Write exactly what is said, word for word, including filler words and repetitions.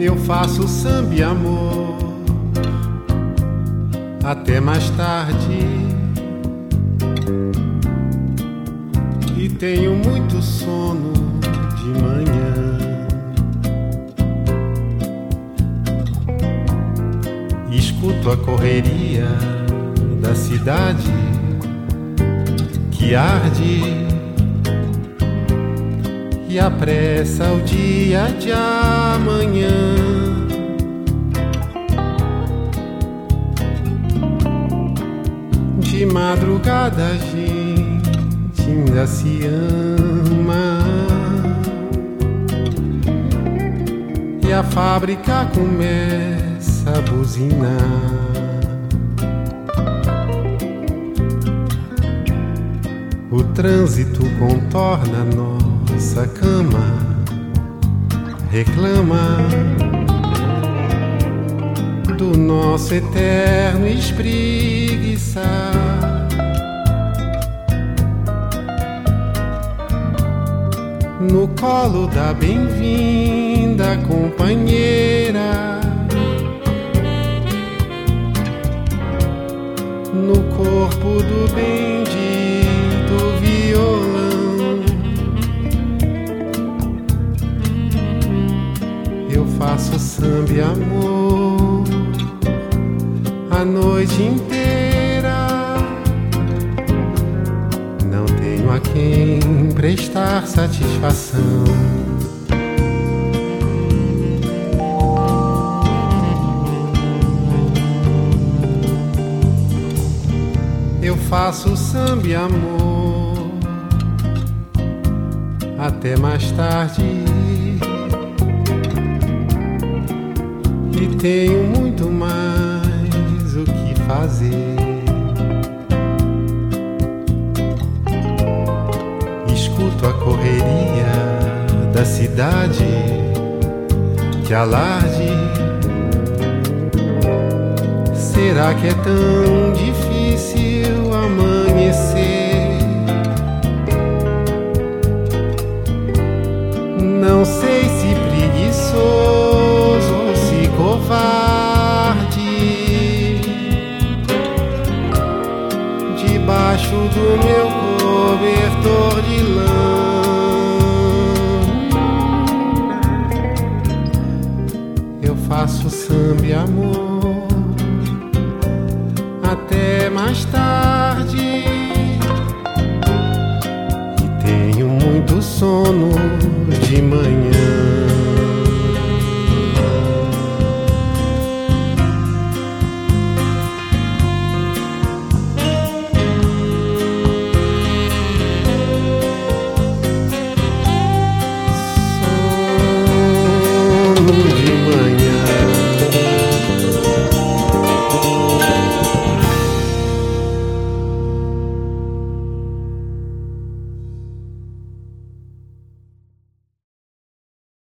Eu faço samba e amor até mais tarde, e tenho muito sono de manhã. Escuto a correria da cidade que arde e apressa o dia de amanhã. De madrugada a gente ainda se ama e a fábrica começa a buzinar. O trânsito contorna nossa cama, reclama do nosso eterno espreguiçar. No colo da bem-vinda companheira, no corpo do bendito violão, eu faço samba e amor a noite inteira. Não tenho a quem prestar satisfação. Eu faço samba e amor até mais tarde, e tenho muito mais o que fazer. Escuto a correria da cidade que alarde. Será que é tão difícil amanhecer? Não sei se preguiçoso ou se covarde. Debaixo do meu